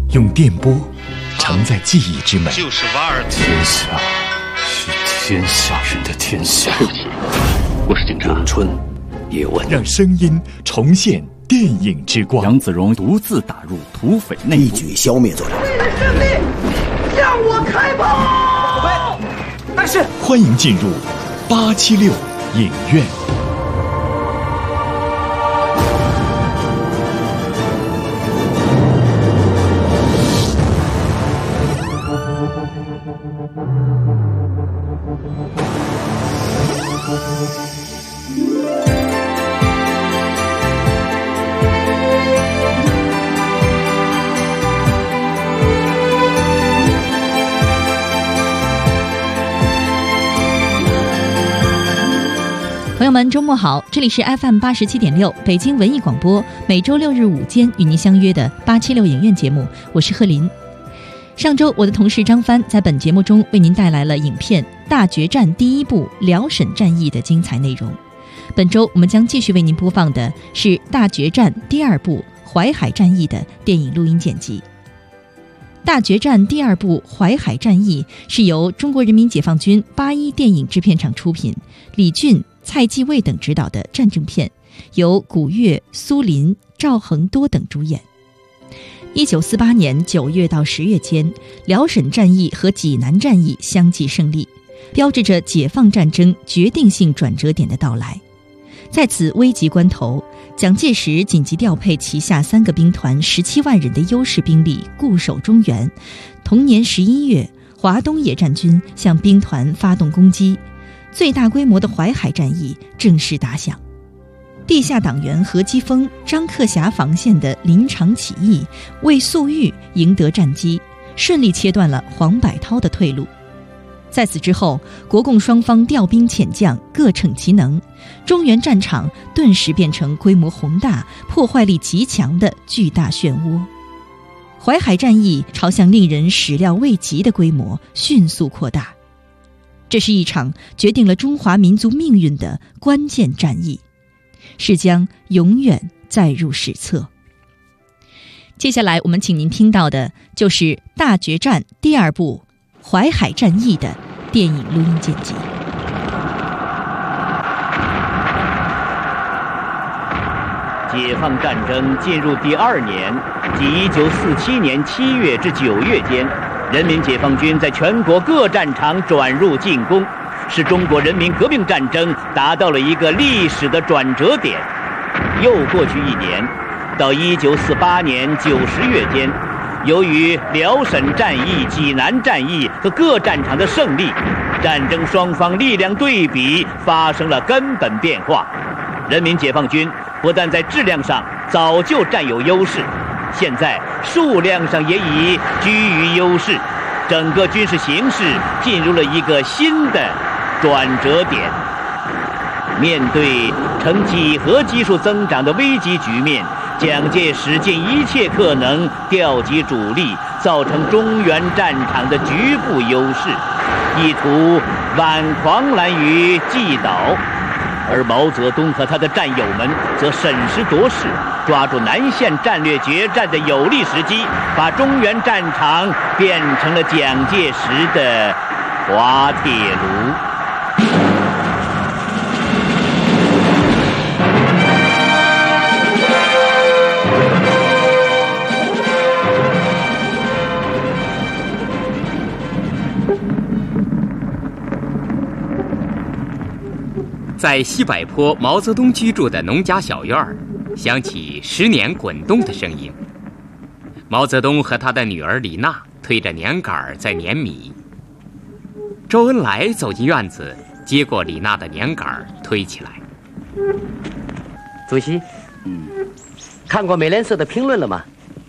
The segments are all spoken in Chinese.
用电波承载记忆之美。 就是瓦尔兹。 天下是天下人的天下。 我是警察。 咏春，叶问， 让声音重现电影之光。 杨子荣独自打入土匪内部， 一举消灭作者。 为了胜利，向我开炮！ 但是，欢迎进入876影院。 朋友们，周末好！这里是 FM87.6 北京文艺广播，每周6日午间与您相约的876影院节目，我是贺林。上周我的同事张帆在本节目中为您带来了影片《大决战》第一部辽沈战役的精彩内容。本周我们将继续为您播放的是《大决战》第二部淮海战役的电影录音剪辑。《大决战》第二部淮海战役是由中国人民解放军81电影制片厂出品，李俊、蔡继卫等执导的战争片，由古越、苏林、赵恒多等主演。1948年9月到10月间，辽沈战役和济南战役相继胜利，标志着解放战争决定性转折点的到来。在此危急关头，蒋介石紧急调配旗下3个兵团17万人的优势兵力固守中原。同年11月，华东野战军向兵团发动攻击，最大规模的淮海战役正式打响。地下党员何基沣、张克侠防线的临场起义，为粟裕赢得战机，顺利切断了黄百韬的退路。在此之后，国共双方调兵遣将，各逞其能，中原战场顿时变成规模宏大、破坏力极强的巨大漩涡。淮海战役朝向令人始料未及的规模迅速扩大，这是一场决定了中华民族命运的关键战役，是将永远载入史册。接下来我们请您听到的就是《大决战》第二部淮海战役的电影录音剪辑。 解放战争进入第2年，即1947年7月至9月间，人民解放军在全国各战场转入进攻，使中国人民革命战争达到了一个历史的转折点。又过去1年，到1948年9、10月间，由于辽沈战役、济南战役和各战场的胜利，战争双方力量对比发生了根本变化。人民解放军不但在质量上早就占有优势，现在数量上也已居于优势，整个军事形势进入了一个新的转折点。面对呈几何级数增长的危机局面，蒋介石尽一切可能调集主力，造成中原战场的局部优势，意图挽狂澜于既倒。而毛泽东和他的战友们则审时度势，抓住南线战略决战的有利时机，把中原战场变成了蒋介石的滑铁卢。 在西柏坡毛泽东居住的农家小院儿，响起10年滚动的声音。毛泽东和他的女儿李娜推着碾杆在碾米。周恩来走进院子，接过李娜的碾杆推起来。 主席，看过美联社的评论了吗？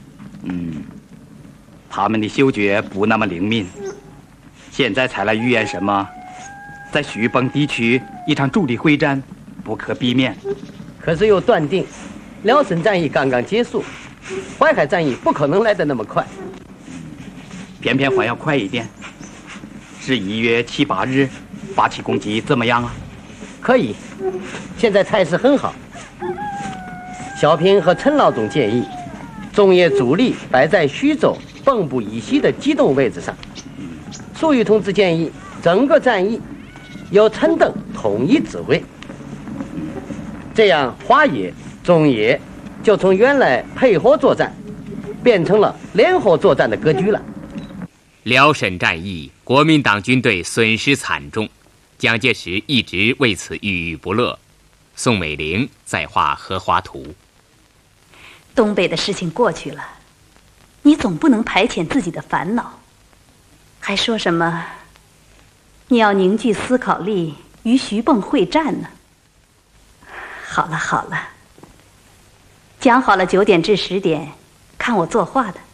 他们的嗅觉不那么灵敏，现在才来预言什么在徐蚌地区一场主力会战不可避免。 可是又断定辽沈战役刚刚结束，淮海战役不可能来得那么快。 偏偏还要快一点。是1月7、8日发起攻击怎么样啊？ 可以，现在态势很好。小平和陈老总建议中野主力摆在徐州蚌埠以西的机动位置上。粟裕同志建议，整个战役由陈登统一指挥，这样华野、中野就从原来配合作战变成了联合作战的格局了。 辽沈战役，国民党军队损失惨重，蒋介石一直为此郁郁不乐。宋美龄在画荷花图。 东北的事情过去了，你总不能排遣自己的烦恼，还说什么你要凝聚思考力与徐蚌会战呢？好了好了，讲好了9点至10点看我作画的。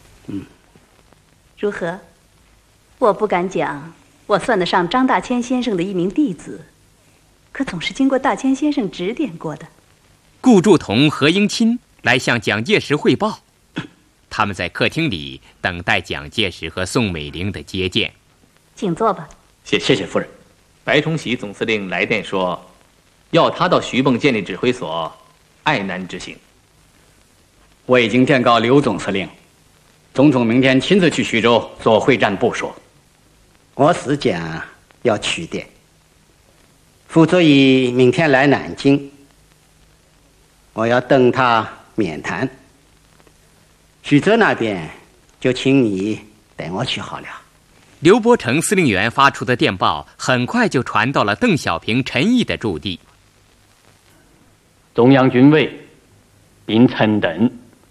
如何？我不敢讲我算得上张大千先生的一名弟子，可总是经过大千先生指点过的。 顾祝同、何应钦来向蒋介石汇报，他们在客厅里等待蒋介石和宋美龄的接见。 请坐吧。 谢谢夫人。白崇禧总司令来电说，要他到徐蚌建立指挥所，爱难执行。 我已经电告刘总司令，总统明天亲自去徐州做会战部署。 我是讲要去的，傅作义明天来南京，我要等他面谈。徐州那边就请你带我去好了。 刘伯承司令员发出的电报很快就传到了邓小平、陈毅的驻地。 中央军委并陈邓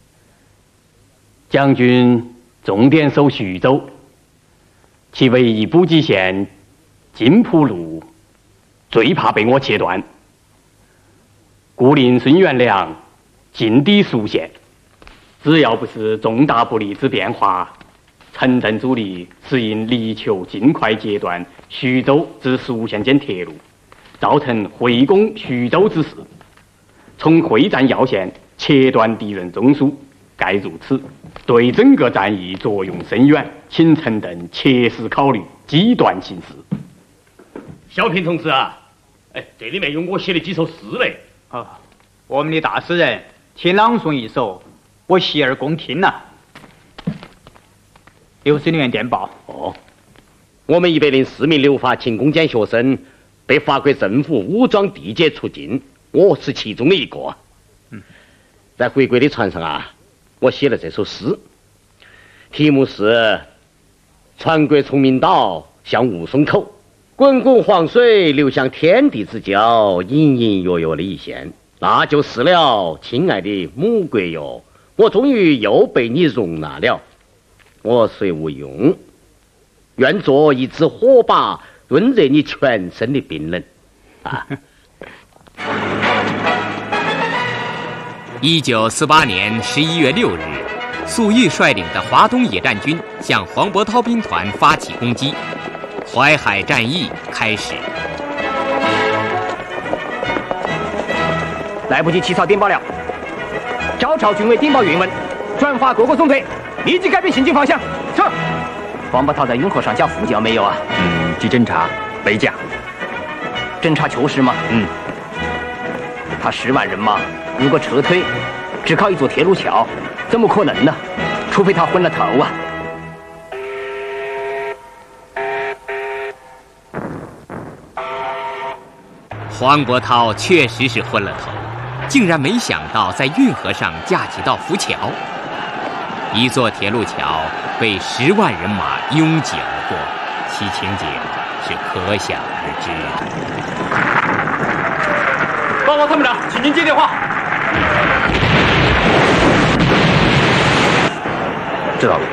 将军重点守徐州，其唯一补给线金浦路最怕被我切断，故令孙元良进抵苏县。只要不是重大不利之变化，陈邓主力是应力求尽快截断徐州至苏县间铁路，造成会攻徐州之势，从会战要线切断敌人中枢，盖如此，对整个战役作用深远，请陈邓切实考虑，机断行事。 小平同志啊，这里面有我写的几首诗嘞。 我们的大诗人请朗诵一首，我洗耳恭听呐。刘司令员电报。 我们104名留法勤工俭学生被法国政府武装地解出境，我是其中的一个。在回归的船上啊，我写了这首诗，题目是船过崇明岛，向吴淞口，滚滚黄水流向天地之交，隐隐约约的一线，那就是了，亲爱的母国哟，我终于又被你容纳了。我虽无用，愿做一支火把，炖热你全身的冰冷。 1948年11月6日，粟裕率领的华东野战军向黄伯韬兵团发起攻击，淮海战役开始。 来不及起草电报了，照朝军委电报原文，转发各个总队，立即改变行进方向。撤。黄伯韬在运河上下伏击没有啊？ 去侦察北甲。 侦察求实吗？他10万人马，如果撤退，只靠一座铁路桥，怎么可能呢？除非他昏了头啊！ 黄伯韬确实是昏了头，竟然没想到在运河上架几道浮桥，一座铁路桥被10万人马拥挤而过，其情景是可想而知的。 报告参谋长，请您接电话。 知道了。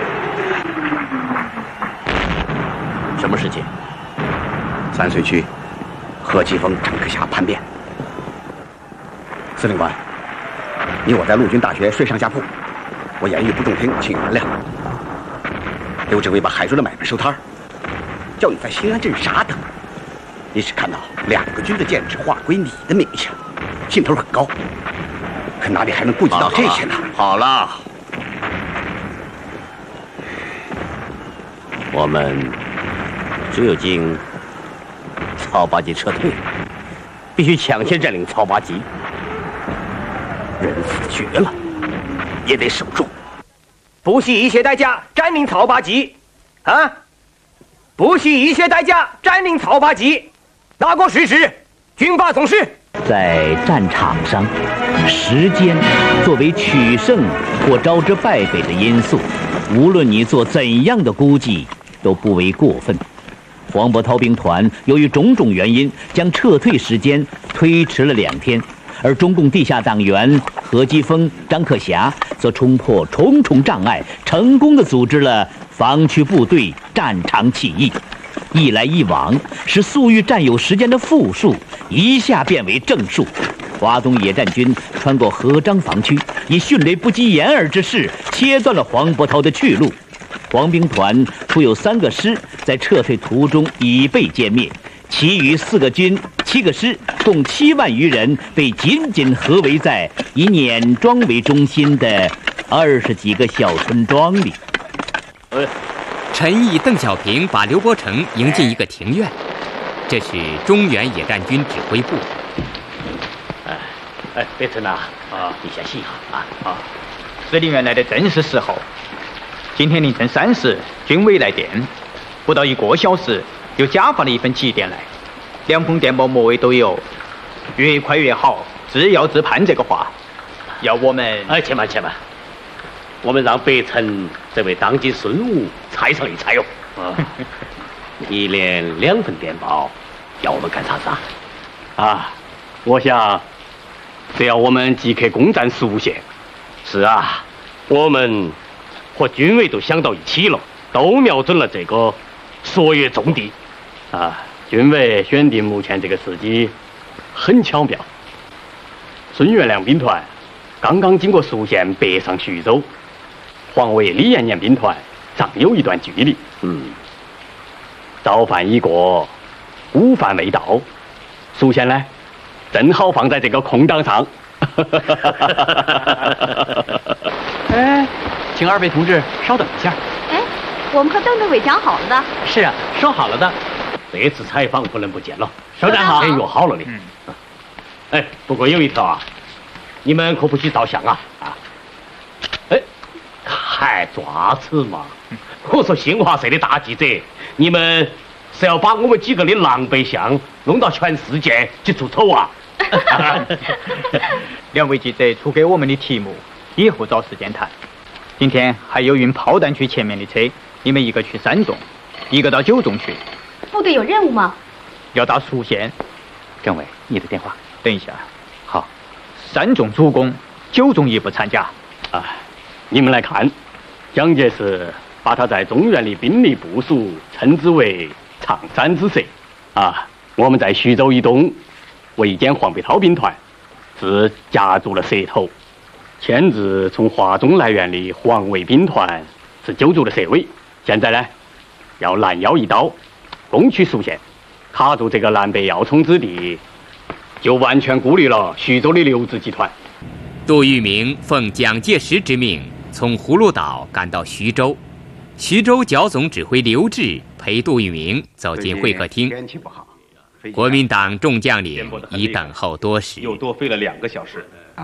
什么事情？3水区何其峰乘客下叛变。司令官，你我在陆军大学睡上下铺，我言语不中听，请原谅。刘志伟把海州的买卖收摊，叫你在新安镇傻等。你是看到2个军的建制划归你的名下，兴头很高，可哪里还能顾及到这些呢？好了，我们只有经草八集撤退，必须抢先占领草八集。人死绝了， 也得守住，不惜一切代价占领草八旗，啊！不惜一切代价占领草八旗，拿过实施，军法总是。 在战场上，时间作为取胜或招致败北的因素，无论你做怎样的估计，都不为过分。黄伯韬兵团由于种种原因，将撤退时间推迟了2天，而中共地下党员何基沣、张克侠则冲破重重障碍，成功地组织了防区部队战场起义。一来一往，使粟裕占有时间的负数一下变为正数。华东野战军穿过合章防区，以迅雷不及掩耳之势切断了黄伯韬的去路。黄兵团除有3个师在撤退途中已被歼灭，其余4个军、7个师，共7万余人被紧紧合围在以碾庄为中心的20几个小村庄里。 陈毅、邓小平把刘伯承迎进一个庭院，这是中原野战军指挥部。 别成呐，你先细哈啊！ 司令员来的正是时候。今天凌晨3时，军委来电，不到1个小时，又加发了1份急电来，2封电报末尾都有"越快越好，自要自判"这个话，要我们且慢，我们让北辰这位当今孙武猜上一猜哟。你连2份电报，要我们干啥子啊？我想，只要我们即刻攻占苏县。是啊，我们和军委都想到一起了，都瞄准了这个朔越重地。军委选定目前这个时机很巧妙。孙元良兵团刚刚经过苏县北上徐州，黄维、李延年兵团尚有一段距离。早饭已过，午饭未到，苏县呢，正好放在这个空档上。 请2位同志稍等一下。 我们和邓政委讲好了的。 是啊，说好了的。 这次采访不能不见了。 首长好。 约好了的。不过有一条啊，你们可不许照相啊！还抓此嘛？我说新华社的大记者，你们是要把我们几个的狼狈相弄到全世界去出丑啊 ？2位记者出给我们的题目，以后找时间谈。今天还有运炮弹去前面的车，你们一个去3纵，一个到9纵去。 部队有任务吗？ 要到苏县。 政委，你的电话。 等一下。 好 ，3纵主攻，9纵也不参加。 你们来看，蒋介石把他在中原的兵力部署称之为常山之石。我们在徐州以东围歼黄伯韬兵团，是夹住了舌头。牵制从华中来援的黄维兵团是揪住了蛇尾。现在呢，要拦腰一刀，攻取苏县，卡住这个南北要冲之地，就完全孤立了徐州的刘志集团。 杜聿明奉蒋介石之命，从葫芦岛赶到徐州。徐州剿总指挥刘志陪杜聿明走进会客厅。 天气不好， 国民党众将领已等候多时， 又多飞了2个小时。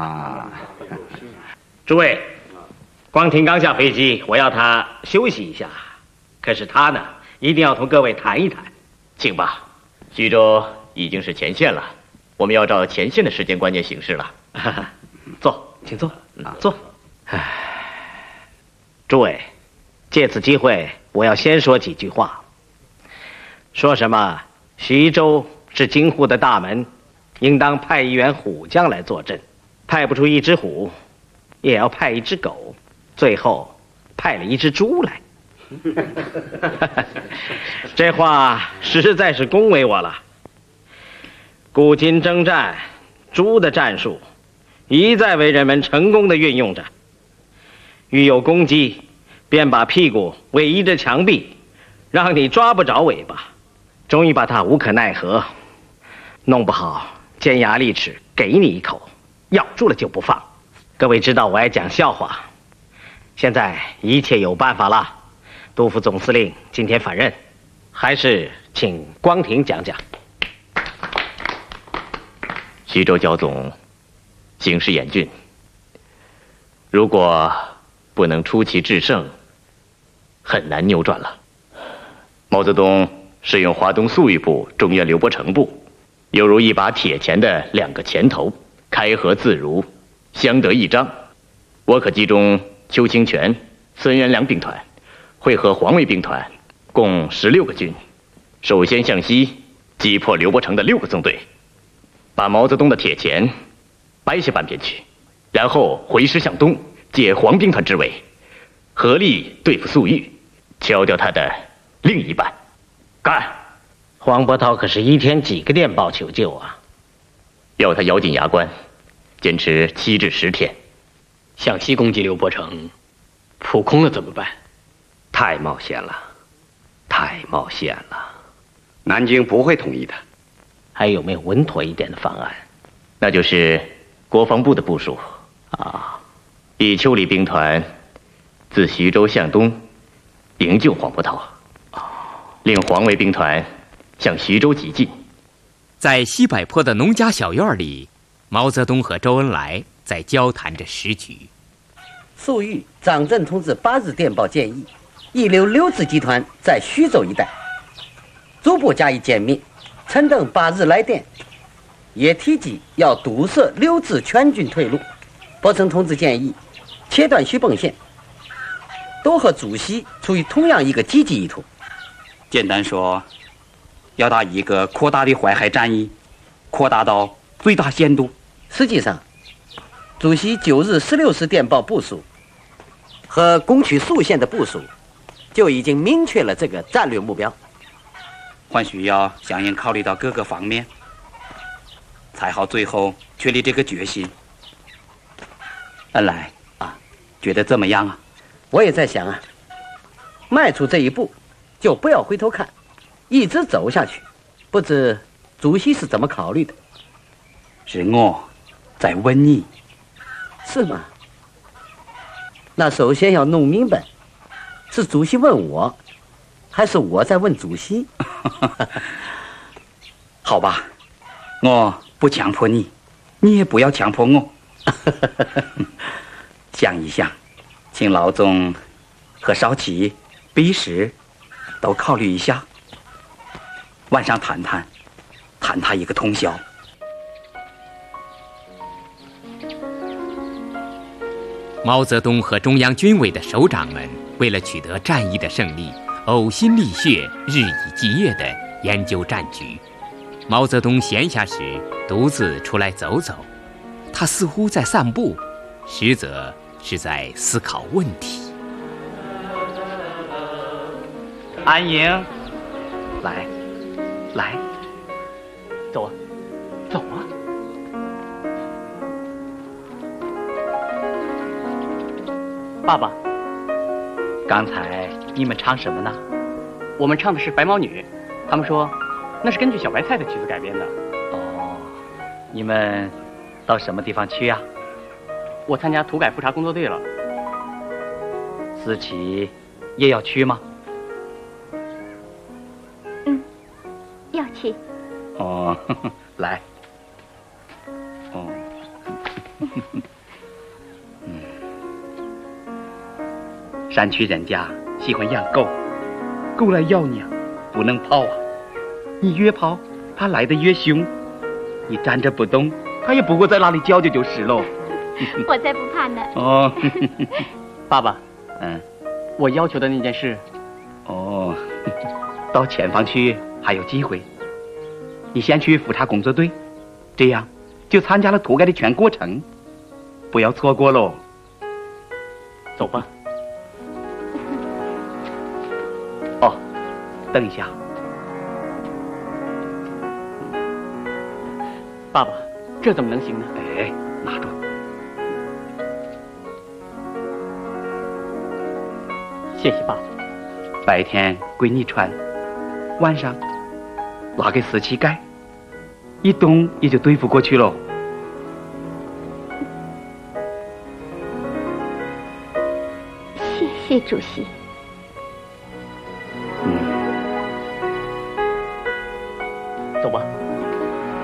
诸位，光庭刚下飞机，我要他休息一下。可是他呢，一定要同各位谈一谈。请吧。 徐州已经是前线了，我们要照前线的时间观念行事了。 坐，请坐。坐。诸位，借此机会，我要先说几句话。说什么徐州是京沪的大门，应当派一员虎将来坐镇，派不出1只虎，也要派1只狗，最后派了1只猪来。这话实在是恭维我了。古今征战，猪的战术一再为人们成功的运用着。遇有攻击，便把屁股尾依着墙壁，让你抓不着尾巴，终于把它无可奈何，弄不好尖牙利齿给你一口，咬住了就不放。各位知道我爱讲笑话，现在一切有办法了。杜副总司令今天返任，还是请光庭讲讲。 徐州剿总形势严峻， 如果不能出奇制胜，很难扭转了。毛泽东是用华东粟裕部、中原刘伯承部，犹如一把铁钳的两个钳头，开合自如，相得益彰。我可集中邱清泉、孙元良兵团，会合黄卫兵团，共16个军，首先向西击破刘伯承的6个纵队，把毛泽东的铁钳掰下半边去，然后回师向东，借黄兵团之围，合力对付粟裕，敲掉他的另一半。干！ 黄伯韬可是一天几个电报求救啊？ 要他咬紧牙关，坚持7至10天。 向西攻击刘伯承，扑空了怎么办？ 太冒险了，太冒险了。南京不会同意的。 还有没有稳妥一点的方案？ 那就是国防部的部署啊，以邱李兵团自徐州向东营救黄伯韬，令黄卫兵团向徐州急进。 在西柏坡的农家小院里，毛泽东和周恩来在交谈着时局。 粟裕、张震同志8日电报建议，一流六支集团在徐州一带逐步加以歼灭。陈登8日来电，也提及要堵塞六支全军退路。伯承同志建议切断徐蚌线，都和主席出于同样一个积极意图。 简单说，要打一个扩大的淮海战役，扩大到最大限度。 实际上，主席9日16时电报部署和攻取宿县的部署，就已经明确了这个战略目标。 还需要相应考虑到各个方面，才好最后确立这个决心。恩来啊，觉得怎么样啊？ 我也在想啊，迈出这一步就不要回头看，一直走下去。不知主席是怎么考虑的？ 是我在问你。 是吗？那首先要弄明白，是主席问我，还是我在问主席？ 好吧，我不强迫你，你也不要强迫我。想一想，请老总和少奇、毕石都考虑一下，晚上谈他一个通宵。 毛泽东和中央军委的首长们为了取得战役的胜利，呕心沥血、日以继夜地研究战局。毛泽东闲暇时独自出来走走，他似乎在散步，实则是在思考问题。 安营，来，走啊，走啊！ 爸爸， 刚才你们唱什么呢？ 我们唱的是《白毛女》，他们说那是根据小白菜的曲子改编的。 哦，你们到什么地方去呀？ 我参加土改复查工作队了。 思琪也要去吗？ 要去。 哦，来。哦。山区人家喜欢养狗，狗来咬你啊，不能跑啊！你越跑，它来得越凶。你站着不动，它也不会在那里叫就是喽。 我才不怕呢。 哦， 爸爸，我要求的那件事， 哦，到前方去还有机会。你先去复查工作队，这样就参加了土改的全过程，不要错过喽。 走吧。 哦，等一下。 爸爸，这怎么能行呢？ 哎，拿住。 谢谢爸爸。 白天归你穿，晚上拿给思琪盖，一动也就对付过去喽。 谢谢主席。 走吧。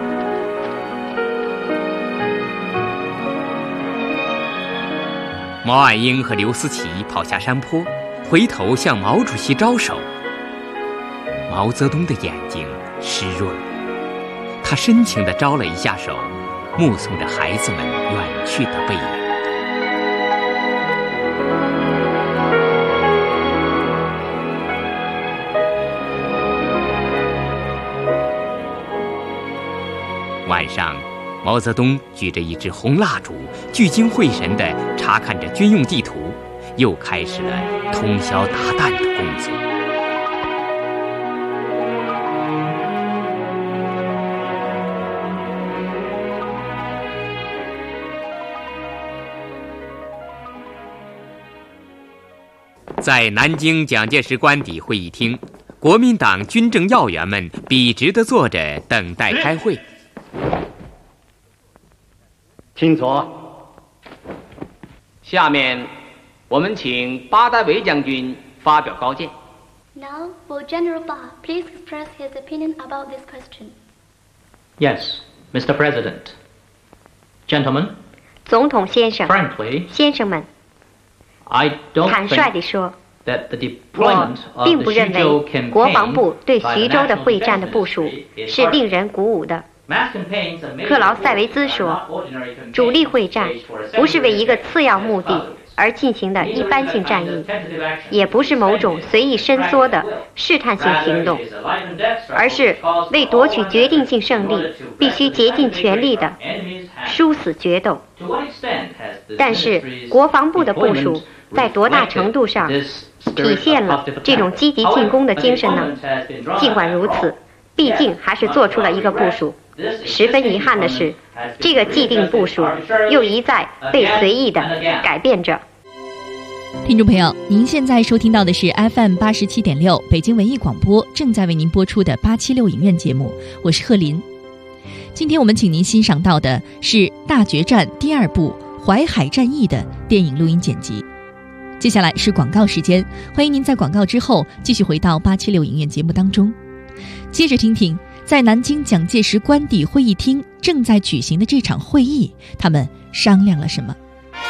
毛毛岸英和刘思齐跑下山坡，回头向毛主席招手。毛泽东的眼睛湿润了，他深情地招了一下手，目送着孩子们远去的背影。晚上，毛泽东举着一支红蜡烛，聚精会神地查看着军用地图，又开始了通宵达旦的工作。在南京蒋介石官邸会议厅，国民党军政要员们笔直地坐着等待开会。 请坐。下面，我们请巴达维将军发表高见。 Now, will General Ba please express his opinion about this question? Yes, Mr. President. Gentlemen, 总统先生， frankly, 先生们， I don't 坦率 think 地说， that the 我 deployment of 并 the 不认 Xuzhou 为国防部 campaign 对 by 徐 the 州的 National 会战的 Defense 部署 Ministry is 是令人鼓舞的。 Mass campaigns are made 克劳塞维兹说，主力会战不是为一个次要目的而进行的一般性战役，也不是某种随意伸缩的试探性行动，而是为夺取决定性胜利必须竭尽全力的殊死决斗。但是国防部的部署在多大程度上体现了这种积极进攻的精神呢？尽管如此，毕竟还是做出了一个部署。十分遗憾的是，这个既定部署又一再被随意的改变着。 听众朋友，您现在收听到的是 FM 87.6北京文艺广播正在为您播出的876影院节目，我是贺林。今天我们请您欣赏到的是《大决战》第2部《淮海战役》的电影录音剪辑。接下来是广告时间，欢迎您在广告之后继续回到876影院节目当中，接着听听在南京蒋介石官邸会议厅正在举行的这场会议，他们商量了什么。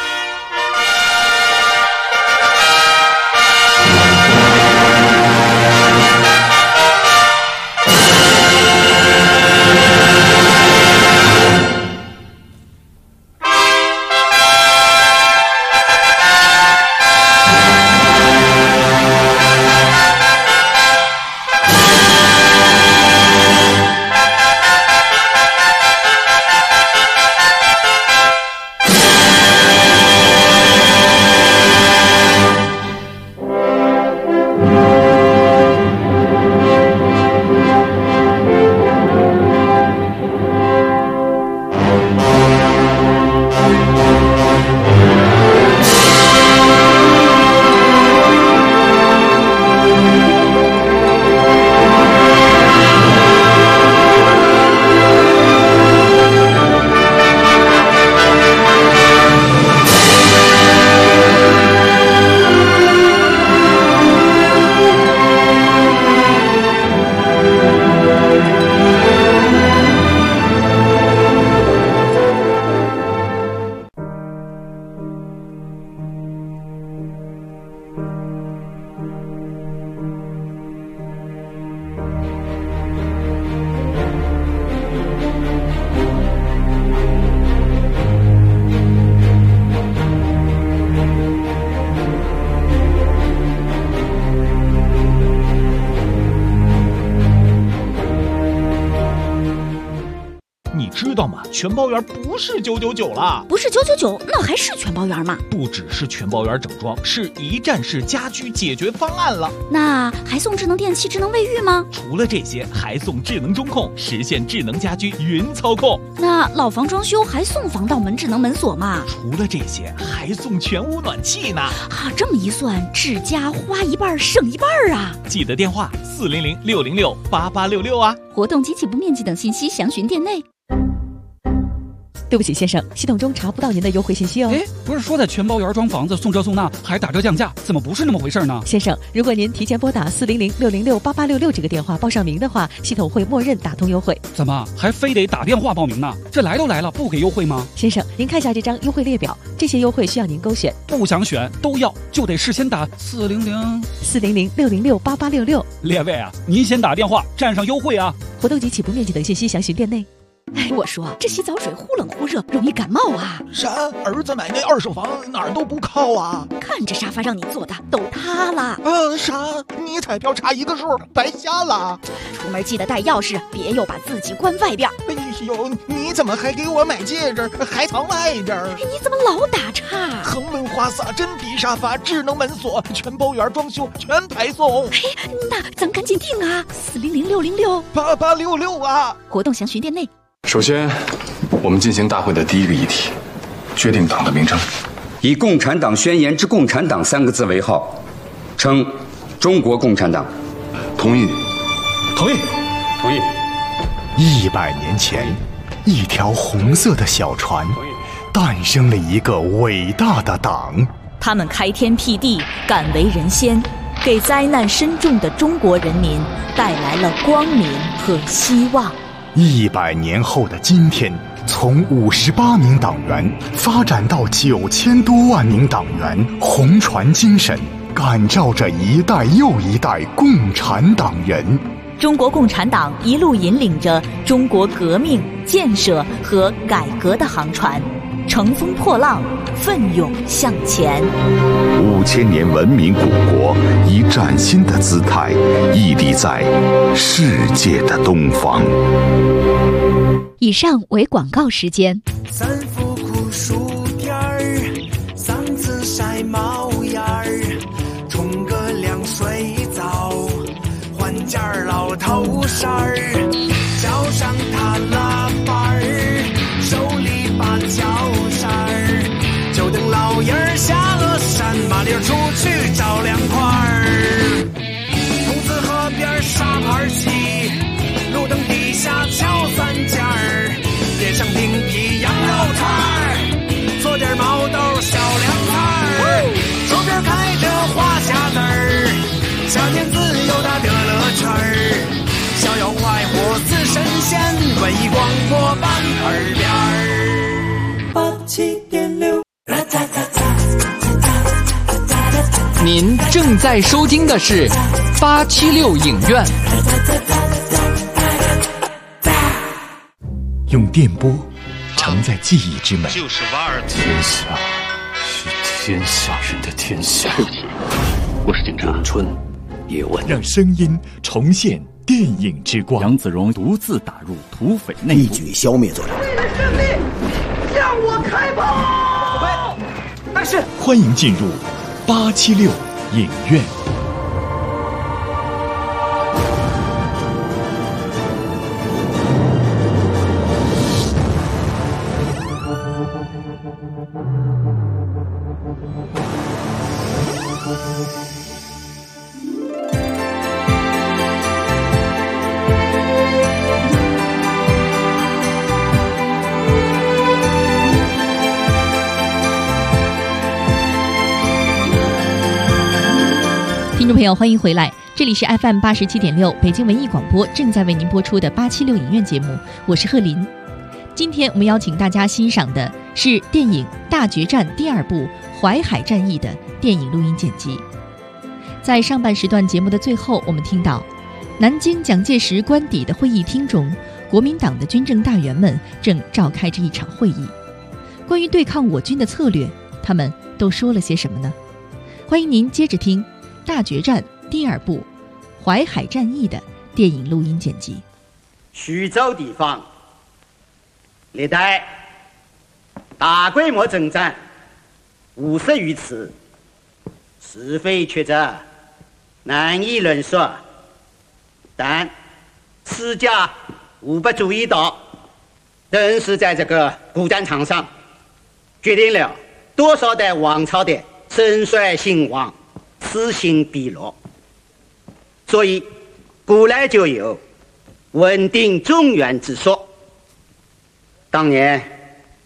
知道吗？全包圆不是999了， 不是999，那还是全包圆吗？ 不只是全包圆整装，是一站式家居解决方案了。 那还送智能电器、智能卫浴吗？ 除了这些，还送智能中控，实现智能家居云操控。 那老房装修还送防盗门、智能门锁吗？ 除了这些，还送全屋暖气呢。 啊，这么一算，智家花一半省一半啊！ 记得电话400-606-8866啊。 活动及起步面积等信息详询店内。 对不起，先生，系统中查不到您的优惠信息哦。 哎，不是说在全包园装房子送这送那，还打折降价，怎么不是那么回事呢？ 先生，如果您提前拨打400-606-8866这个电话报上名的话，系统会默认打通优惠。 怎么还非得打电话报名呢？这来都来了，不给优惠吗？ 先生，您看一下这张优惠列表，这些优惠需要您勾选。 不想选都要，就得事先打 400-606-8866。 列位啊，您先打电话占上优惠啊！ 活动及起步面积等信息详询店内。 哎，我说这洗澡水忽冷忽热，容易感冒啊！ 啥？儿子买那二手房哪儿都不靠啊！ 看这沙发让你坐的都塌了。 啥？你彩票差一个数，白瞎了。 出门记得带钥匙，别又把自己关外边。 哎呦，你怎么还给我买戒指，还藏外边？ 你怎么老打岔？ 恒温花洒、真皮沙发、智能门锁，全包园装修，全排送。 哎，那咱赶紧定啊！400-606-8866 啊！ 活动详询店内。 首先，我们进行大会的第一个议题，决定党的名称。 以共产党宣言之共产党3个字为号，称中国共产党。 同意。 同意。同意。 100年前，一条红色的小船，诞生了一个伟大的党。 他们开天辟地，敢为人先，给灾难深重的中国人民带来了光明和希望。 100年后的今天，从58名党员发展到9000多万名党员，红船精神感召着一代又一代共产党人。 中国共产党一路引领着中国革命、建设和改革的航船，乘风破浪，奋勇向前。 5000年文明古国以崭新的姿态屹立在世界的东方。 以上为广告时间。 3副苦薯片儿，3次晒毛眼儿，冲个凉水澡，换件老头衫儿，脚上踏拉板儿，手里把脚扇儿，就等老爷儿下了山，麻溜出去找凉快儿。筒子河边沙盘棋，路灯底下敲3件儿，点上冰皮羊肉串儿，做点毛豆小凉菜儿，手边开着花匣子儿，夏天自由的乐乐圈儿，逍遥快活似神仙，文艺广播伴耳边儿。87.6。 您正在收听的是876影院。 用电波承载记忆之美。 就是瓦尔兹。天下是天下人的天下。 对不起，我是警察。 咏春，叶问。 让声音重现电影之光。 杨子荣独自打入土匪内部， 一举消灭作者。 为了胜利，向我开炮！ 但是， 欢迎进入876影院。 听众朋友，欢迎回来，这里是 FM 87.6北京文艺广播正在为您播出的876影院节目，我是贺林。今天我们邀请大家欣赏的是电影《大决战》第2部淮海战役的电影录音剪辑。在上半时段节目的最后，我们听到南京蒋介石官邸的会议厅中，国民党的军政大员们正召开着一场会议，关于对抗我军的策略，他们都说了些什么呢？欢迎您接着听《大决战》第2部淮海战役的电影录音剪辑。 徐州地方历代大规模征战50余次，是非曲折，难以论述，但此家无不注意到，正是在这个古战场上决定了多少代王朝的盛衰兴亡，此兴彼落。所以古来就有稳定中原之说。当年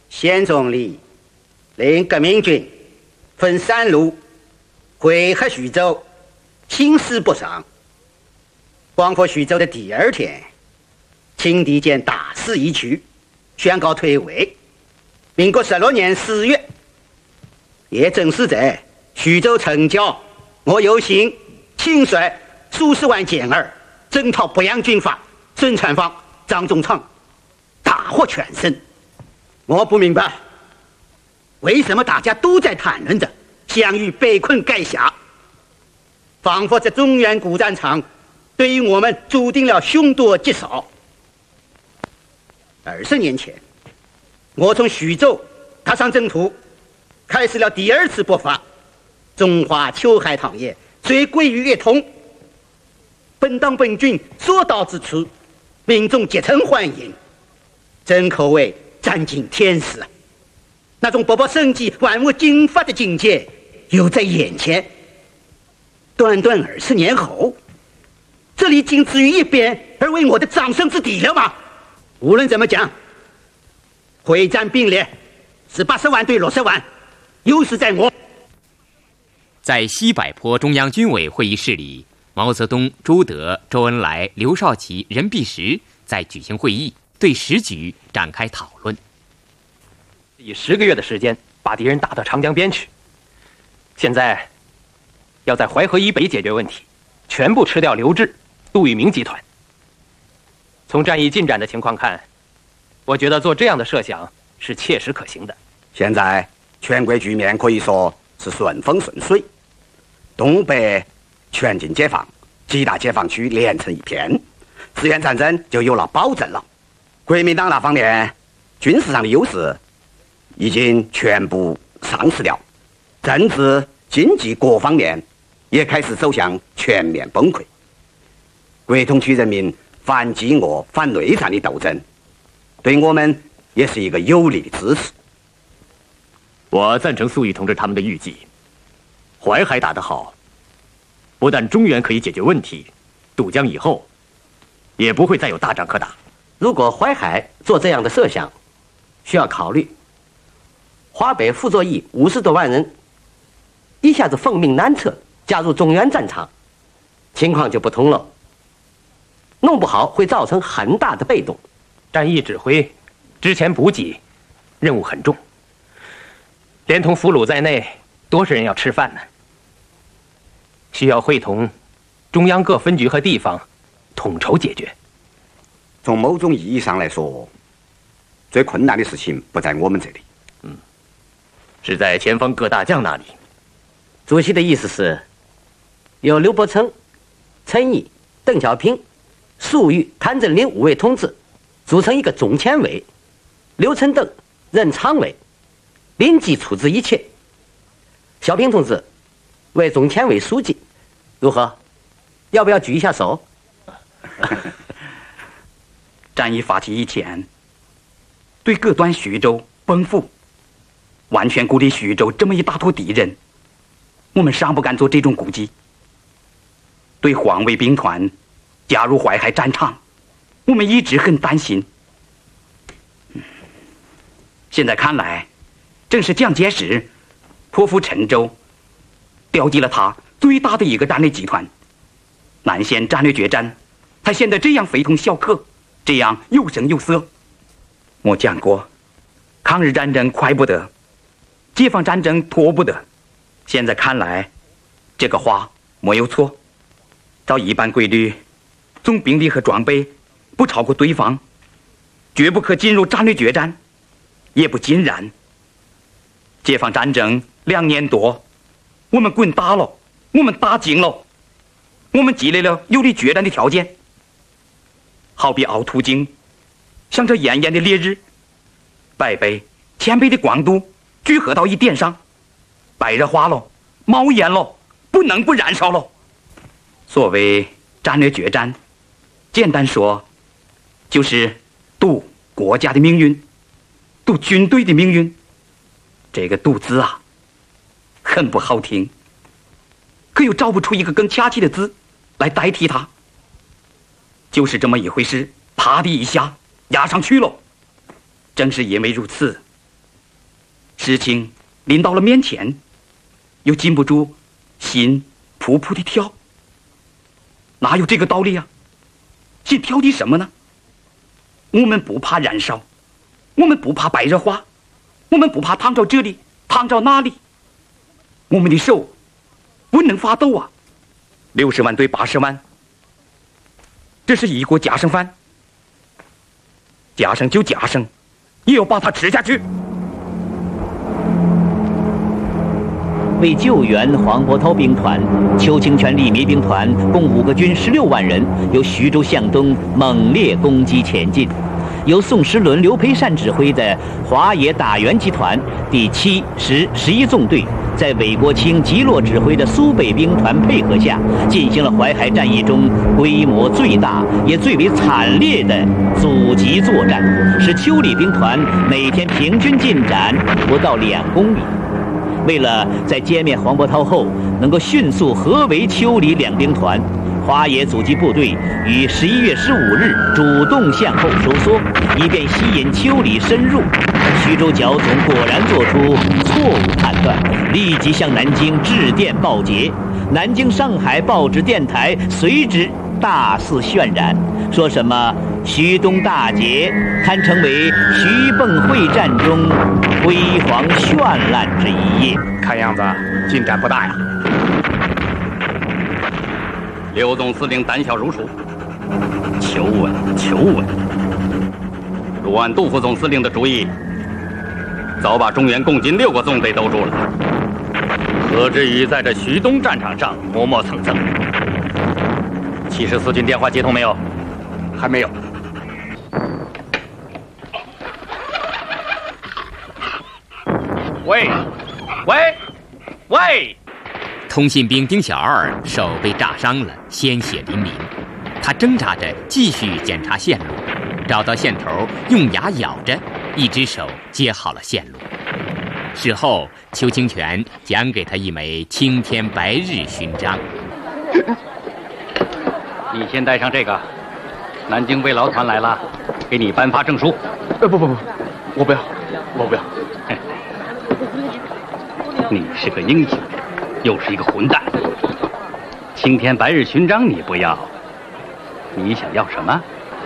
县总理令革命军分3路会合徐州，轻师不上。光复徐州的第2天，清帝见大势已去，宣告退位。民国16年4月，也正是在徐州城郊，我有幸亲率数十万健儿征讨北洋军阀孙传芳、张宗昌，大获全胜。我不明白，为什么大家都在谈论着项羽被困垓下，仿佛这中原古战场对于我们注定了凶多吉少。20年前，我从徐州踏上征途，开始了第2次勃发。中华秋海棠叶虽归于一统，本党本军所到之处，民众竭诚欢迎，真可谓占尽天时。那种勃勃生机、万物经发的境界就在眼前。短短20年后，这里仅置于一边而为我的掌声之地了吗？无论怎么讲，会战并列是80万对60万，优势在我。 在西柏坡中央军委会议室里，毛泽东、朱德、周恩来、刘少奇、任弼时在举行会议，对时局展开讨论。 以10个月的时间把敌人打到长江边去，现在要在淮河以北解决问题，全部吃掉刘志、杜聿明集团。从战役进展的情况看，我觉得做这样的设想是切实可行的。 现在全国局面可以说是顺风顺水，东北全境解放，几大解放区连成一片，支援战争就有了保证了。国民党那方面军事上的优势已经全部丧失掉，政治、经济各方面也开始走向全面崩溃。国统区人民反饥饿、反内战的斗争，对我们也是一个有力的支持。 我赞成粟裕同志他们的预计，淮海打得好，不但中原可以解决问题，渡江以后也不会再有大仗可打。 如果淮海做这样的设想，需要考虑华北傅作义50多万人一下子奉命南撤，加入中原战场，情况就不同了。弄不好会造成很大的被动。 战役指挥之前补给任务很重，连同俘虏在内，多少人要吃饭呢？需要会同中央各分局和地方统筹解决。 从某种意义上来说，最困难的事情不在我们这里， 是在前方各大将那里。 主席的意思是，由刘伯承、陈毅、邓小平、粟裕、谭震林5位同志组成一个总前委，刘承邓任常委，临机处置一切。小平同志为总前委书记，如何？要不要举一下手？ 战役发起以前，对各端徐州奔赴，完全孤立徐州这么一大坨敌人，我们尚不敢做这种估计。对黄卫兵团加入淮海战场，我们一直很担心。现在看来，正是蒋介石破釜沉舟，调集了他最大的一个战略集团。南线战略决战，他现在这样非同小可，这样有声有色。我讲过，抗日战争快不得，解放战争拖不得。现在看来，这个话没有错。照一般规律，总兵力和装备不超过对方，绝不可进入战略决战，也不尽然。解放战争2年多，我们滚大了，我们打精了，我们积累了有利决战的条件。好比凹凸镜，像这炎炎的烈日，百倍、千倍的光度聚合到一点上，白热化了，冒烟了，不能不燃烧了。所谓战略决战，简单说，就是赌国家的命运，赌军队的命运。这个赌字啊，很不好听，可又找不出一个更恰切的字来代替它。就是这么一回事，啪的一下压上去了。正是因为如此， 事情临到了面前，又禁不住心扑扑的跳。哪有这个道理啊？心跳的什么呢？我们不怕燃烧，我们不怕白热化，我们不怕烫着这里，烫着那里。我们的手不能发抖啊！60万对80万，这是一锅夹生饭，夹生就夹生，也要把它吃下去。 为救援黄伯韬兵团，邱清泉李弥兵团共5个军16万人，由徐州向东猛烈攻击前进。由宋时轮、刘培善指挥的华野打援集团第7、10、11纵队，在韦国清、吉洛指挥的苏北兵团配合下，进行了淮海战役中规模最大也最为惨烈的阻击作战，使邱李兵团每天平均进展不到2公里。为了在歼灭黄伯韬后能够迅速合围邱李2兵团，华野阻击部队于11月15日主动向后收缩，以便吸引邱李深入。徐州剿总果然做出错误判断，立即向南京致电报捷。南京、上海报纸、电台随之大肆渲染，说什么徐东大捷堪称为徐蚌会战中辉煌绚烂之一页。 看样子进展不大呀。刘总司令胆小如鼠，求稳，求稳。若按杜副总司令的主意，早把中原共进6个纵队兜住了，何至于在这徐东战场上磨磨蹭蹭？74军电话接通没有？还没有。喂，喂，喂！ 通信兵丁小二手被炸伤了，鲜血淋淋。他挣扎着继续检查线路，找到线头，用牙咬着，一只手接好了线路。事后，邱清泉奖给他一枚青天白日勋章。 你先带上这个，南京慰劳团来了，给你颁发证书。 不，我不要，我不要。 你是个英雄，又是一个混蛋。青天白日勋章你不要，你想要什么？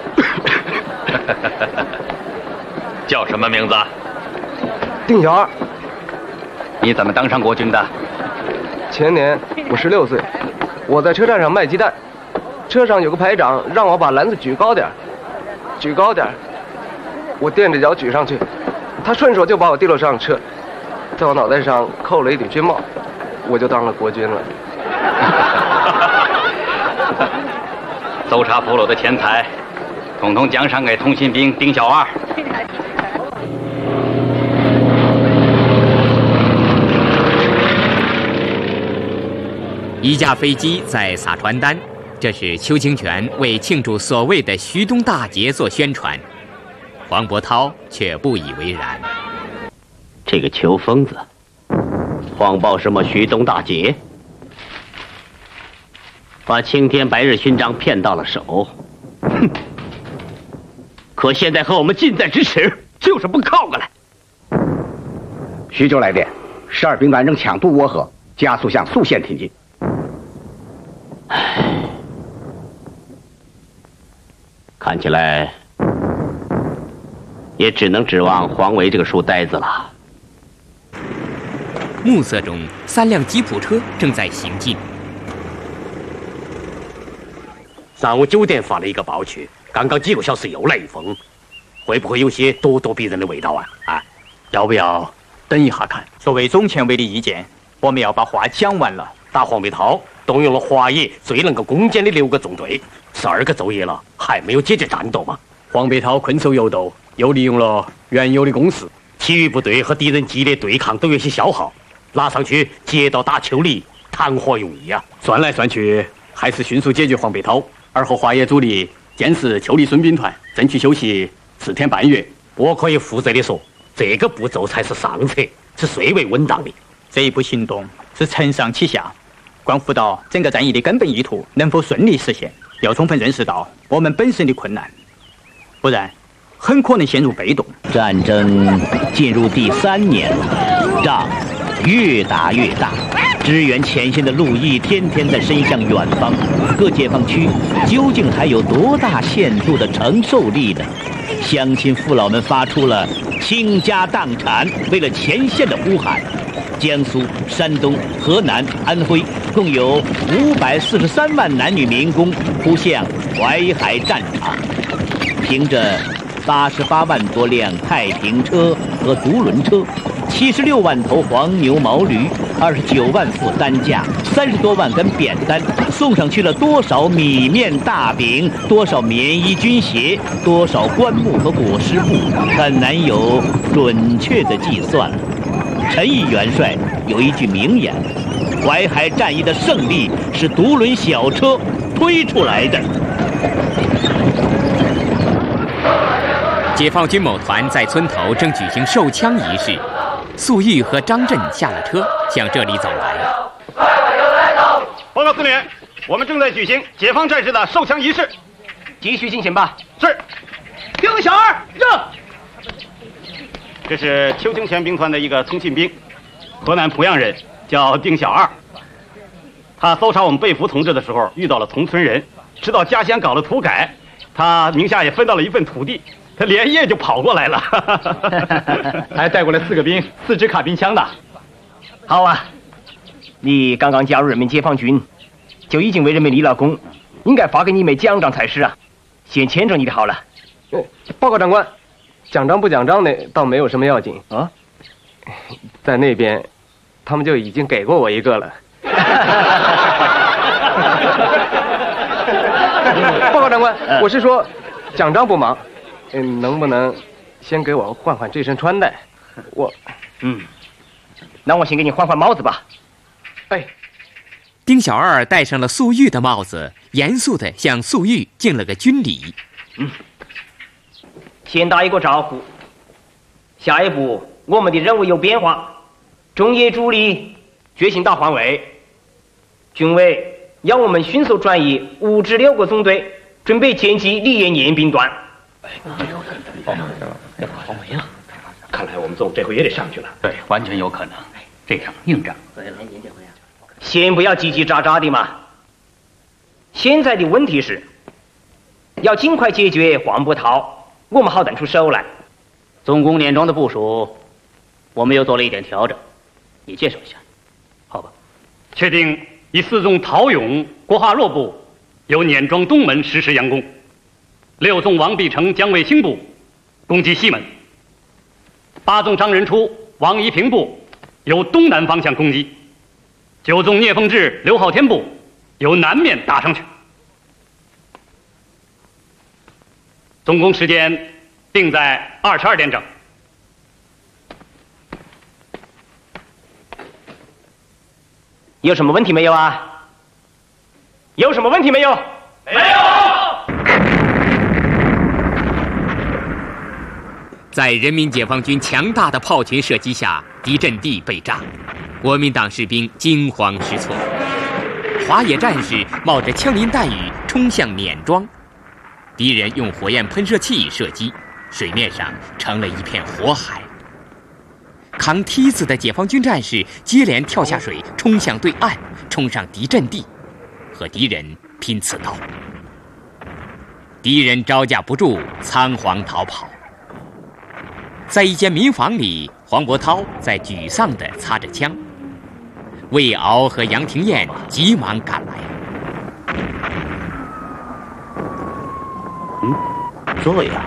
叫什么名字？ 丁小二。 你怎么当上国军的？ 前年我16岁，我在车站上卖鸡蛋，车上有个排长让我把篮子举高点，举高点，我垫着脚举上去，他顺手就把我提了上车，在我脑袋上扣了一顶军帽，我就当了国军了。 搜查俘虏的钱财，统统奖赏给通信兵丁小二。 一架飞机在撒传单，这是邱清泉为庆祝所谓的徐东大捷做宣传。黄伯韬却不以为然。 这个邱疯子，谎报什么徐东大捷，把青天白日勋章骗到了手。哼！可现在和我们近在咫尺，就是不靠过来。 徐州来电，12兵团正抢渡涡河，加速向宿县挺进。 看起来也只能指望黄维这个书呆子了。 暮色中，3辆吉普车正在行进。 上午9点发了一个报去，刚刚几个小时又来一封，会不会有些咄咄逼人的味道啊？ 要不要等一下看？作为总前卫的意见，我们要把话讲完了。 打黄北涛动用了华野最能够攻坚的6个纵队，12个昼夜了，还没有解决战斗吗？ 黄北涛困兽犹斗，又利用了原有的攻势， 其余部队和敌人激烈对抗都有些消耗，拉上去接到打邱里，谈何容易啊！ 算来算去，还是迅速解决黄北涛，而和华野主力监视邱李孙兵团，争取休息4天半月。 我可以负责地说，这个步骤才是上策，是最为稳当的。 这一步行动是承上启下，关乎到整个战役的根本意图能否顺利实现，要充分认识到我们本身的困难，不然很可能陷入被动。 战争进入第3年了，仗越打越大，支援前线的路一天天在伸向远方。各解放区究竟还有多大限度的承受力呢？乡亲父老们发出了倾家荡产为了前线的呼喊。江苏、山东、河南、安徽共有543万男女民工扑向淮海战场，凭着88万多辆太平车和独轮车，76万头黄牛毛驴，29万副担架，30多万根扁担，送上去了多少米面大饼，多少棉衣军鞋，多少棺木和裹尸布，很难有准确的计算了。陈毅元帅有一句名言：淮海战役的胜利是独轮小车推出来的。 解放军某团在村头正举行授枪仪式，粟裕和张震下了车，向这里走来。 报告司令，我们正在举行解放战士的授枪仪式， 继续进行吧。 是。 丁小二，让。 这是邱清泉兵团的一个通信兵，河南濮阳人，叫丁小二。他搜查我们被俘同志的时候，遇到了同村人，知道家乡搞了土改，他名下也分到了一份土地，他连夜就跑过来了， 还带过来4个兵，4支卡宾枪的。 好啊，你刚刚加入人民解放军，就已经为人民立了功，应该发给你一枚奖章才是啊，先牵着你的好了。 报告长官，奖章不奖章的倒没有什么要紧啊，在那边，他们就已经给过我一个了。报告长官，我是说，奖章不忙，能不能先给我换换这身穿戴？ 那我先给你换换帽子吧。 哎， 丁小二戴上了粟裕的帽子，严肃地向粟裕敬了个军礼。 先打一个招呼。下一步，我们的任务有变化，中野主力决心打换位，军委要我们迅速转移5至6个纵队，准备歼击李延年兵团。 换位了，看来我们纵这回也得上去了。 对，完全有可能。这场硬仗， 先不要叽叽喳喳的嘛。现在的问题是，要尽快解决黄波涛，我们好等出手来。 总攻碾庄的部署，我们又做了一点调整，你介绍一下。 好吧，确定以4纵陶勇、郭化洛部由碾庄东门实施佯攻，6纵王必成、姜卫兴部攻击西门，8纵张仁初、王一平部由东南方向攻击，9纵聂凤智、刘浩天部由南面打上去。总攻时间定在22点整。 有什么问题没有啊？有什么问题没有？没有。 在人民解放军强大的炮群射击下，敌阵地被炸，国民党士兵惊慌失措，华野战士冒着枪林弹雨冲向碾庄，敌人用火焰喷射器射击，水面上成了一片火海。扛梯子的解放军战士接连跳下水，冲向对岸，冲上敌阵地，和敌人拼刺刀。敌人招架不住，仓皇逃跑。在一间民房里，黄伯韬在沮丧地擦着枪，魏敖和杨廷彦急忙赶来。 这样，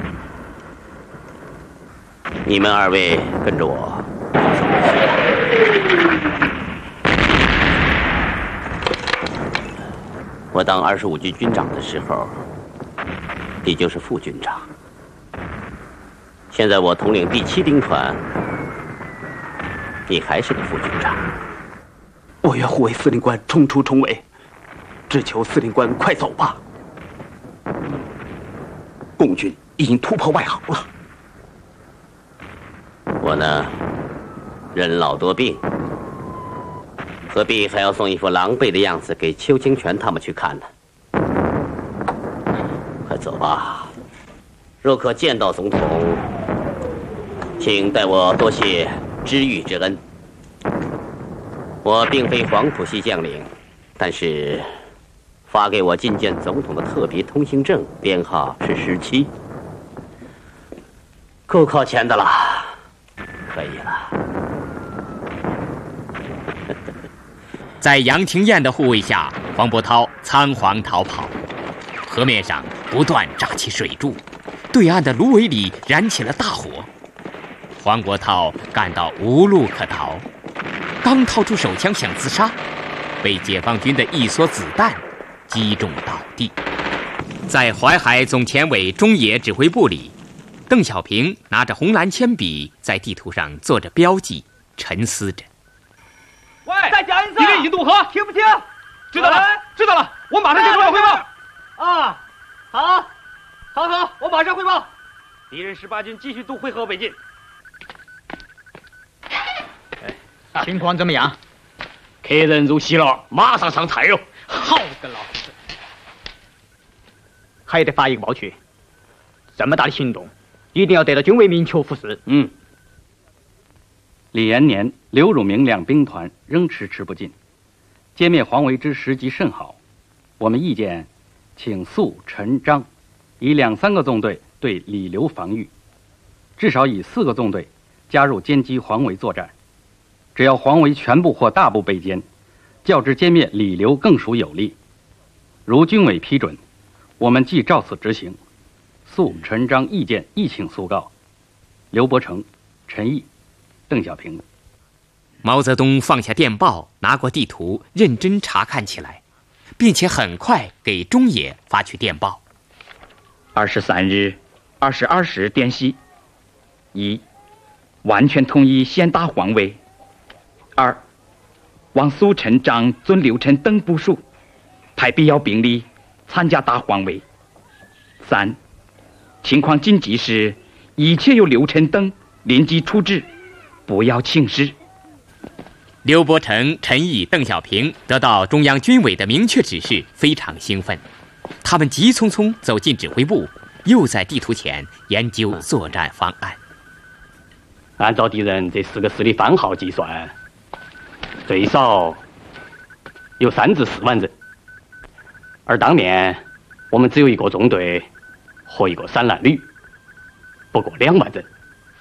你们2位跟着我。我当25军军长的时候，你就是副军长。现在我统领第7兵团，你还是个副军长。 我愿护卫司令官冲出重围，只求司令官快走吧。共军已经突破外壕了。 我呢，人老多病，何必还要送一副狼狈的样子给邱清泉他们去看呢？快走吧。 若可见到总统，请代我多谢知遇之恩。我并非黄埔系将领，但是发给我觐见总统的特别通行证编号是17，够靠前的了，可以了。 在杨廷彦的护卫下，黄伯韬仓皇逃跑。河面上不断炸起水柱，对岸的芦苇里燃起了大火。黄伯韬感到无路可逃，刚掏出手枪想自杀，被解放军的一梭子弹击中倒地。在淮海总前委中野指挥部里，邓小平拿着红蓝铅笔在地图上做着标记，沉思着。 喂，再讲一次！ 敌人已经渡河， 听不清？ 知道了，知道了，我马上向中央汇报。 啊，好，我马上汇报。 敌人18军继续渡淮河北进。 情况怎么样？ 客人入席了，马上上菜哟。 好的，老师。还得发一个报去。这么大的行动，一定要得到军委明确复示。 李延年、刘汝明两兵团仍迟迟不进，歼灭黄维之时机甚好。我们意见，请肃、陈、张以2、3个纵队对李刘防御，至少以4个纵队加入歼击黄维作战。只要黄维全部或大部被歼，较之歼灭李刘更属有利。如军委批准，我们即照此执行。肃、陈、张意见一请速告。刘伯承、陈毅、邓小平。 毛泽东放下电报，拿过地图，认真查看起来，并且很快给中野发去电报。 23日22时滇西：1. 完全同意先打黄维。2. 望苏、陈、张遵刘陈等部署，派必要兵力参加打黄维。3. 情况紧急时，一切由刘陈等临机处置，不要轻视。 刘伯承、陈毅、邓小平得到中央军委的明确指示，非常兴奋。他们急匆匆走进指挥部，又在地图前研究作战方案。 按照敌人这4个师的番号计算，最少有3至4万人，而当面我们只有1个中队和1个散弹旅，不过2万人。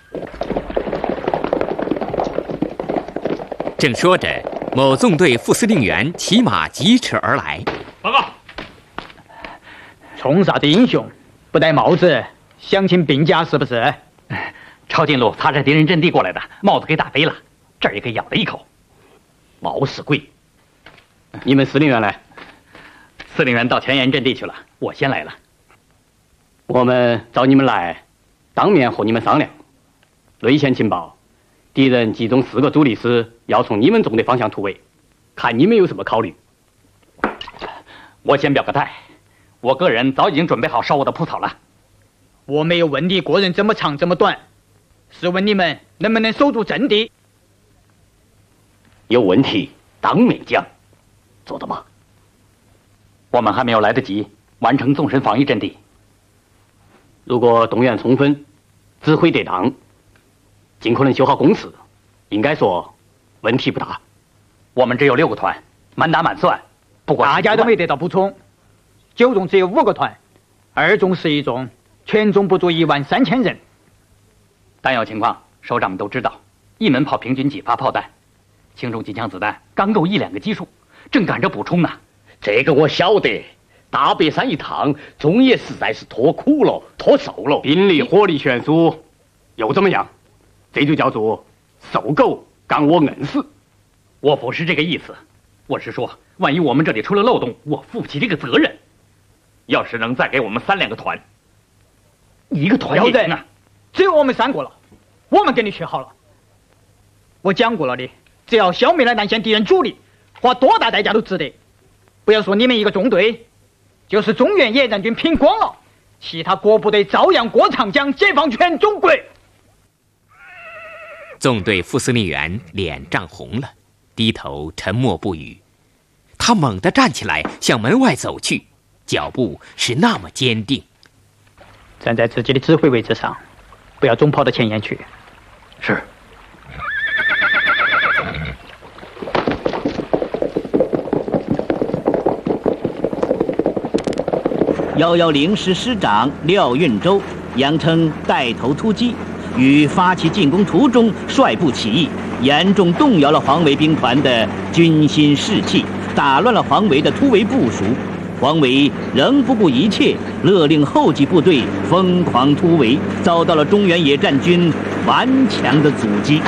正说着，某纵队副司令员骑马疾驰而来。 报告， 冲啥子英雄？不戴帽子，想请病假是不是？ 抄近路擦着敌人阵地过来的，帽子给打飞了，这儿也给咬了一口。 冒失鬼！你们司令员呢？ 司令员到前沿阵地去了，我先来了。 我们找你们来，当面和你们商量。内线情报，敌人集中4个主力师要从你们纵的方向突围，看你们有什么考虑。 我先表个态，我个人早已经准备好烧我的铺草了。 我没有问你个人这么长这么短，是问你们能不能守住阵地。 有问题当面讲，做得吗？ 我们还没有来得及完成纵深防御阵地。 如果动员充分，指挥得当，尽可能修好工事，应该说问题不大。 我们只有6个团，满打满算，不过大家都没得到补充。9纵只有5个团，2纵11纵，全纵不足13000人。 弹药情况，首长们都知道，一门炮平均几发炮弹，轻重机枪子弹刚够1、2个基数，正赶着补充呢。 这个我晓得，大别山一趟，中野实在是脱苦了，脱瘦了，兵力火力悬殊，又怎么样？这就叫做瘦狗赶我硬死。 我不是这个意思，我是说，万一我们这里出了漏洞，我负不起这个责任。要是能再给我们3、2个团，1个团也行啊。 只有我们3个了，我们给你学好了。我讲过了的，只要消灭了南线敌人主力，花多大代价都值得。不要说你们1个中队，就是中原野战军拼光了，其他各部队照样过长江，解放全中国。 纵队副司令员脸涨红了，低头沉默不语。他猛地站起来，向门外走去，脚步是那么坚定。 站在自己的指挥位置上，不要总跑到前沿去。 是。 110师师长廖运周扬称带头突击，于发起进攻途中率部起义，严重动摇了黄维兵团的军心士气，打乱了黄维的突围部署。黄维仍不顾一切，勒令后继部队疯狂突围，遭到了中原野战军顽强的阻击。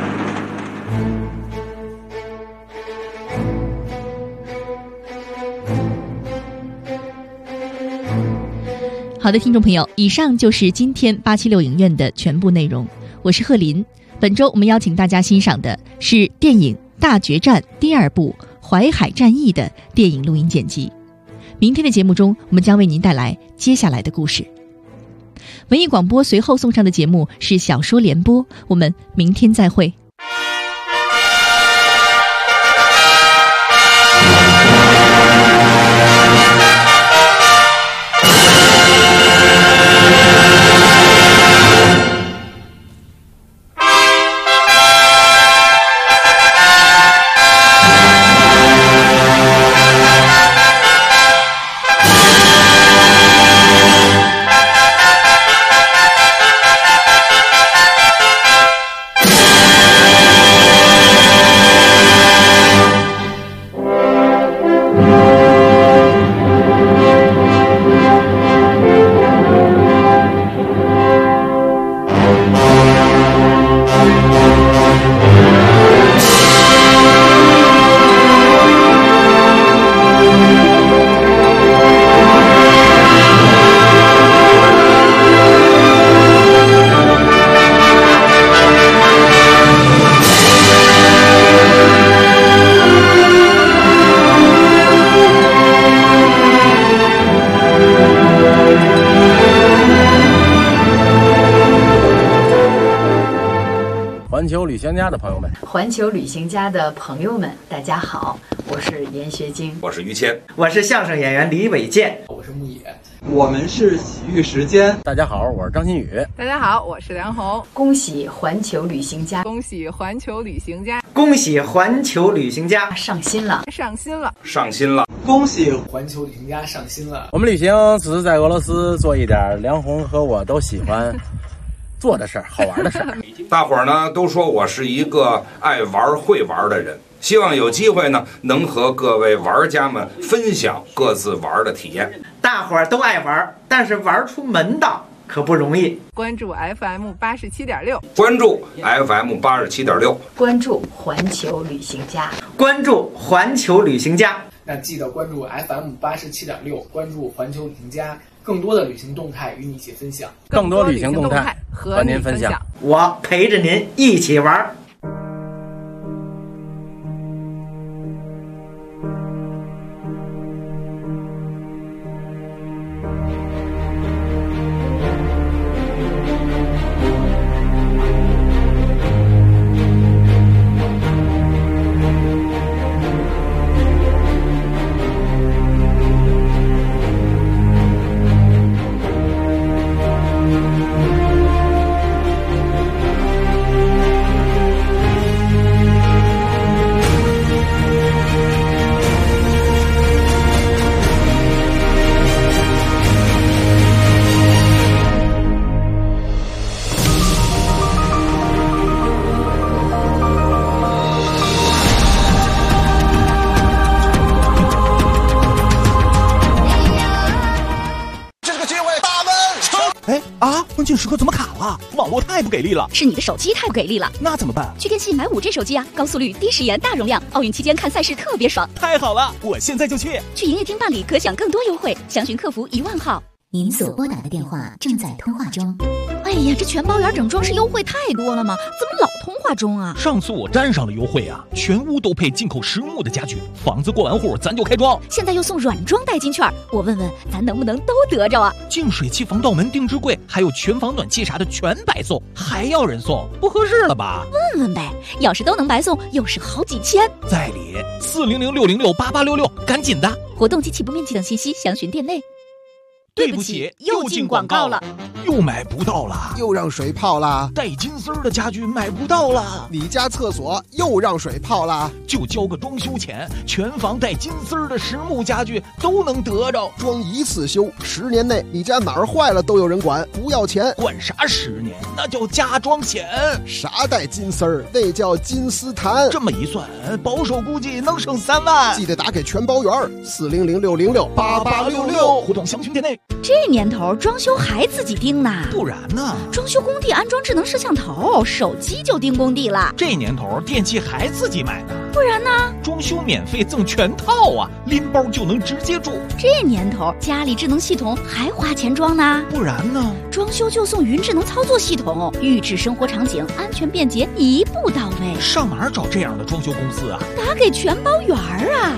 好的，听众朋友，以上就是今天876影院的全部内容。我是贺林。本周我们邀请大家欣赏的是电影《大决战》第2部《淮海战役》的电影录音剪辑。明天的节目中，我们将为您带来接下来的故事。文艺广播随后送上的节目是小说联播，我们明天再会。 环球旅行家的朋友们， 环球旅行家的朋友们，大家好，我是严学晶， 我是于谦， 我是相声演员李伟健， 我是牧野，我们是喜剧时间。 大家好，我是张馨予。 大家好，我是梁红。 恭喜环球旅行家， 恭喜环球旅行家， 恭喜环球旅行家上新了， 上新了， 上新了， 恭喜环球旅行家上新了。 我们旅行只是在俄罗斯做一点梁红和我都喜欢做的事儿，好玩的事儿。 大伙儿呢都说我是一个爱玩会玩的人，希望有机会呢能和各位玩家们分享各自玩的体验。 大伙儿都爱玩，但是玩出门道可不容易。 关注 FM 87.6， 关注 FM 87.6， 关注环球旅行家， 关注环球旅行家。 那记得关注 FM 87.6，关注环球旅行家，更多的旅行动态与你一起分享， 更多旅行动态和您分享， 我陪着您一起玩。 关键时刻怎么卡了？网络太不给力了。 是你的手机太不给力了。 那怎么办？ 去电信买5G 手机啊，高速率、低时延、大容量，奥运期间看赛事特别爽。 太好了，我现在就去。 去营业厅办理可享更多优惠，详询客服10000号。 您所拨打的电话正在通话中。 哎呀，这全包圆整装饰优惠太多了吗？怎么老通话中啊？ 上次我站上了优惠啊，全屋都配进口实木的家具，房子过完户咱就开装。 现在又送软装代金券，我问问咱能不能都得着啊？ 净水器、防盗门、定制柜，还有全房暖气啥的全白送，还要人送，不合适了吧？ 问问呗，要是都能白送，又省好几千。 在理400-606-8866，赶紧的。 活动及起步面积等信息详询店内。 对不起，又进广告了，又买不到了， 又让水泡了， 带金丝儿的家具买不到了， 你家厕所又让水泡了， 就交个装修钱，全房带金丝儿的实木家具都能得着， 装一次修，10年内你家哪儿坏了都有人管，不要钱。 管啥10年？那叫加装险。 啥带金丝儿？那叫金丝檀。 这么一算，保守估计能省3万。 记得打给全包员，400-606-8866， 互动详询店内。 这年头装修还自己盯呢？ 不然呢？ 装修工地安装智能摄像头，手机就盯工地了。 这年头电器还自己买呢？ 不然呢？ 装修免费赠全套啊，拎包就能直接住。 这年头家里智能系统还花钱装呢？ 不然呢？ 装修就送云智能操作系统，预制生活场景，安全便捷，一步到位。 上哪儿找这样的装修公司啊？ 打给全包员啊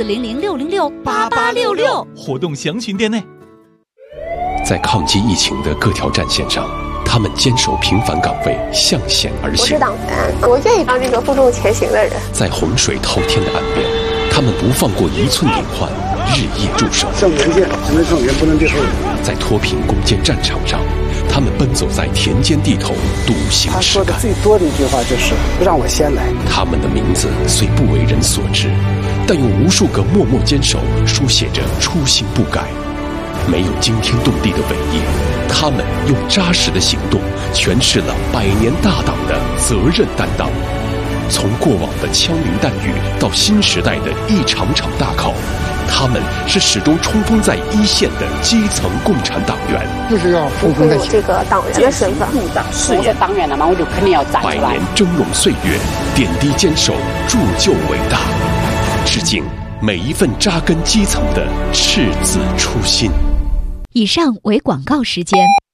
，400-606-8866， 活动详询店内。 在抗击疫情的各条战线上，他们坚守平凡岗位，向险而行。 我是党员，我愿意当这个负重前行的人。 在洪水滔天的岸边，他们不放过一寸隐患，日夜驻守。 向前线，只能向前，不能退后。 在脱贫攻坚战场上，他们奔走在田间地头，笃行实干。 他说的最多的一句话就是“让我先来”。 他们的名字虽不为人所知，但用无数个默默坚守，书写着初心不改。没有惊天动地的伟业，他们用扎实的行动诠释了100年大党的责任担当。从过往的枪林弹雨到新时代的一场场大考，他们是始终冲锋在一线的基层共产党员。 就是要冲锋在前。 这个党员的身份， 我是党员了嘛，我就肯定要站出来。 100年峥嵘岁月，点滴坚守，铸就伟大。致敬每一份扎根基层的赤子初心。 以上为广告时间。